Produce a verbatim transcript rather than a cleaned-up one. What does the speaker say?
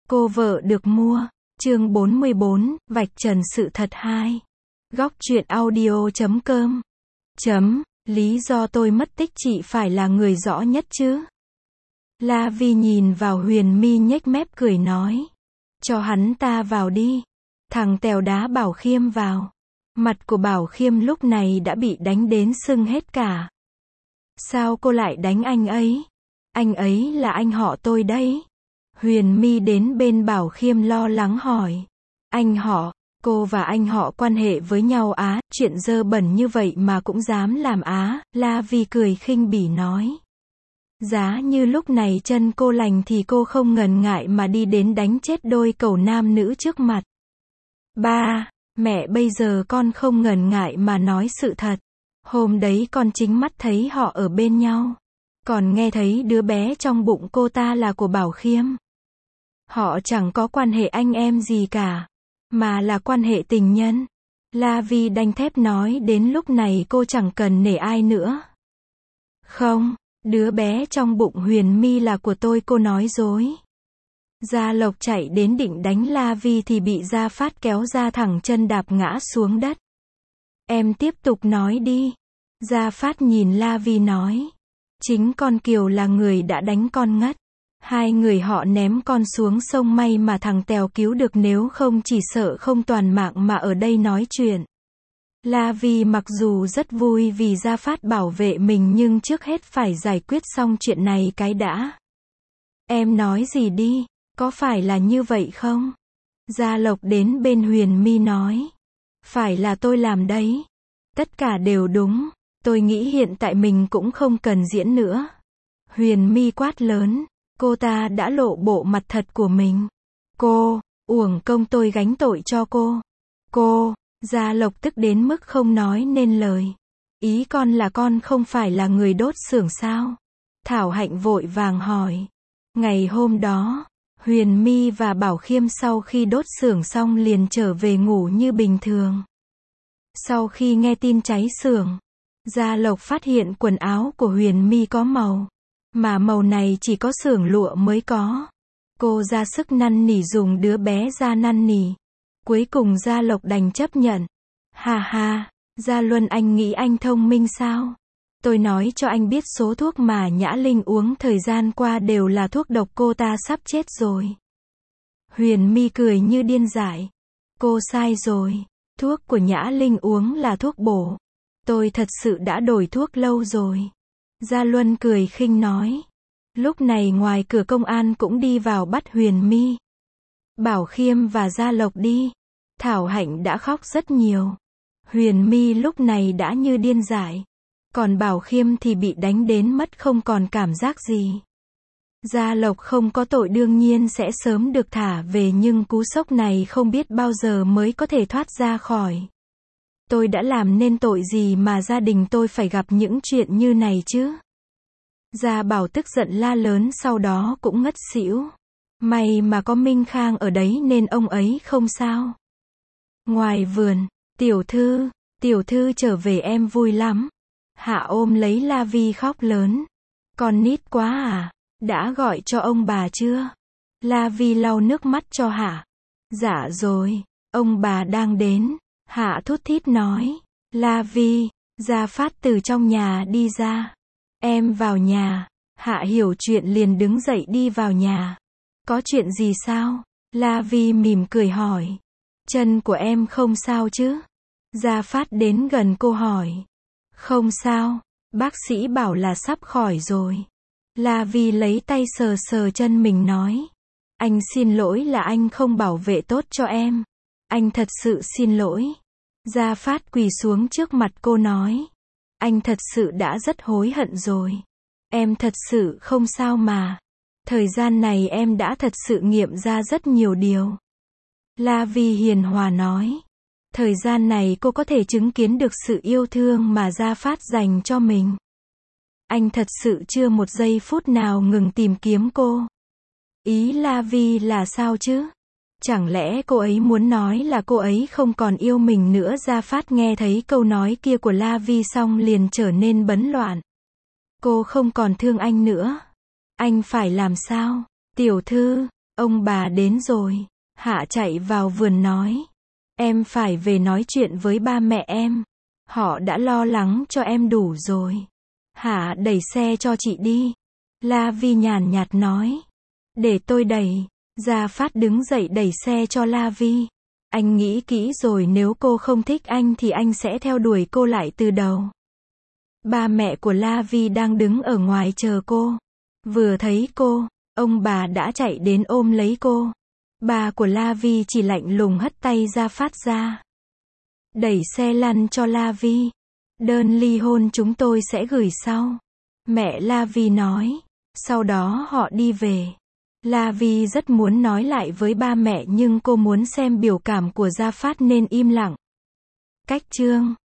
Cô vợ được mua. Chương bốn mươi bốn, vạch trần sự thật hai. Góc truyện audio chấm com. Chấm, lý do tôi mất tích chị phải là người rõ nhất chứ. La Vi nhìn vào Huyền My nhếch mép cười nói. Cho hắn ta vào đi. Thằng Tèo đá Bảo Khiêm vào. Mặt của Bảo Khiêm lúc này đã bị đánh đến sưng hết cả. Sao cô lại đánh anh ấy? Anh ấy là anh họ tôi đấy. Huyền My đến bên Bảo Khiêm lo lắng hỏi. Anh họ, cô và anh họ quan hệ với nhau á, chuyện dơ bẩn như vậy mà cũng dám làm á, La Vi cười khinh bỉ nói. Giá như lúc này chân cô lành thì cô không ngần ngại mà đi đến đánh chết đôi cẩu nam nữ trước mặt. Ba, mẹ bây giờ con không ngần ngại mà nói sự thật. Hôm đấy con chính mắt thấy họ ở bên nhau. Còn nghe thấy đứa bé trong bụng cô ta là của Bảo Khiêm. Họ chẳng có quan hệ anh em gì cả, mà là quan hệ tình nhân. La Vi đanh thép nói đến lúc này cô chẳng cần nể ai nữa. Không, đứa bé trong bụng Huyền My là của tôi, cô nói dối. Gia Lộc chạy đến định đánh La Vi thì bị Gia Phát kéo ra thẳng chân đạp ngã xuống đất. Em tiếp tục nói đi. Gia Phát nhìn La Vi nói. Chính con Kiều là người đã đánh con ngất. Hai người họ ném con xuống sông, may mà thằng Tèo cứu được, nếu không chỉ sợ không toàn mạng mà ở đây nói chuyện. La Vi mặc dù rất vui vì Gia Phát bảo vệ mình nhưng trước hết phải giải quyết xong chuyện này cái đã. Em nói gì đi, có phải là như vậy không? Gia Lộc đến bên Huyền My nói. Phải là tôi làm đấy. Tất cả đều đúng. Tôi nghĩ hiện tại mình cũng không cần diễn nữa. Huyền My quát lớn. Cô ta đã lộ bộ mặt thật của mình. Cô, uổng công tôi gánh tội cho cô. Cô, Gia Lộc tức đến mức không nói nên lời. Ý con là con không phải là người đốt xưởng sao? Thảo Hạnh vội vàng hỏi. Ngày hôm đó, Huyền My và Bảo Khiêm sau khi đốt xưởng xong liền trở về ngủ như bình thường. Sau khi nghe tin cháy xưởng, Gia Lộc phát hiện quần áo của Huyền My có màu. Mà màu này chỉ có xưởng lụa mới có. Cô ra sức năn nỉ dùng đứa bé ra năn nỉ. Cuối cùng Gia Lộc đành chấp nhận. Hà hà, Gia Luân, anh nghĩ anh thông minh sao? Tôi nói cho anh biết số thuốc mà Nhã Linh uống thời gian qua đều là thuốc độc, cô ta sắp chết rồi. Huyền My cười như điên dại. Cô sai rồi. Thuốc của Nhã Linh uống là thuốc bổ. Tôi thật sự đã đổi thuốc lâu rồi. Gia Luân cười khinh nói. Lúc này ngoài cửa công an cũng đi vào bắt Huyền My. Bảo Khiêm và Gia Lộc đi. Thảo Hạnh đã khóc rất nhiều. Huyền My lúc này đã như điên dại. Còn Bảo Khiêm thì bị đánh đến mất không còn cảm giác gì. Gia Lộc không có tội đương nhiên sẽ sớm được thả về, nhưng cú sốc này không biết bao giờ mới có thể thoát ra khỏi. Tôi đã làm nên tội gì mà gia đình tôi phải gặp những chuyện như này chứ? Gia Bảo tức giận la lớn, sau đó cũng ngất xỉu. May mà có Minh Khang ở đấy nên ông ấy không sao. Ngoài vườn, tiểu thư, tiểu thư trở về em vui lắm. Hạ ôm lấy La Vi khóc lớn. Con nít quá à, đã gọi cho ông bà chưa? La Vi lau nước mắt cho Hạ. Dạ rồi, ông bà đang đến. Hạ thút thít nói. La Vi, Gia Phát từ trong nhà đi ra. Em vào nhà. Hạ hiểu chuyện liền đứng dậy đi vào nhà. Có chuyện gì sao? La Vi mỉm cười hỏi. Chân của em không sao chứ? Gia Phát đến gần cô hỏi. Không sao, bác sĩ bảo là sắp khỏi rồi. La Vi lấy tay sờ sờ chân mình nói. Anh xin lỗi là anh không bảo vệ tốt cho em. Anh thật sự xin lỗi. Gia Phát quỳ xuống trước mặt cô nói. Anh thật sự đã rất hối hận rồi. Em thật sự không sao mà. Thời gian này em đã thật sự nghiệm ra rất nhiều điều. La Vi hiền hòa nói. Thời gian này cô có thể chứng kiến được sự yêu thương mà Gia Phát dành cho mình. Anh thật sự chưa một giây phút nào ngừng tìm kiếm cô. Ý La Vi là sao chứ? Chẳng lẽ cô ấy muốn nói là cô ấy không còn yêu mình nữa? Gia Phát nghe thấy câu nói kia của La Vi xong liền trở nên bấn loạn. Cô không còn thương anh nữa. Anh phải làm sao? Tiểu thư, Ông bà đến rồi. Hạ chạy vào vườn nói. Em phải về nói chuyện với ba mẹ em. Họ đã lo lắng cho em đủ rồi. Hạ đẩy xe cho chị đi. La Vi nhàn nhạt nói. Để tôi đẩy. Gia Phát đứng dậy đẩy xe cho La Vi. Anh nghĩ kỹ rồi, nếu cô không thích anh thì anh sẽ theo đuổi cô lại từ đầu. Ba mẹ của La Vi đang đứng ở ngoài chờ cô. Vừa thấy cô, ông bà đã chạy đến ôm lấy cô. Ba của La Vi chỉ lạnh lùng hất tay Gia Phát ra. Đẩy xe lăn cho La Vi. Đơn ly hôn chúng tôi sẽ gửi sau. Mẹ La Vi nói. Sau đó họ đi về. La Vi rất muốn nói lại với ba mẹ nhưng cô muốn xem biểu cảm của Gia Phát nên im lặng. Cách chương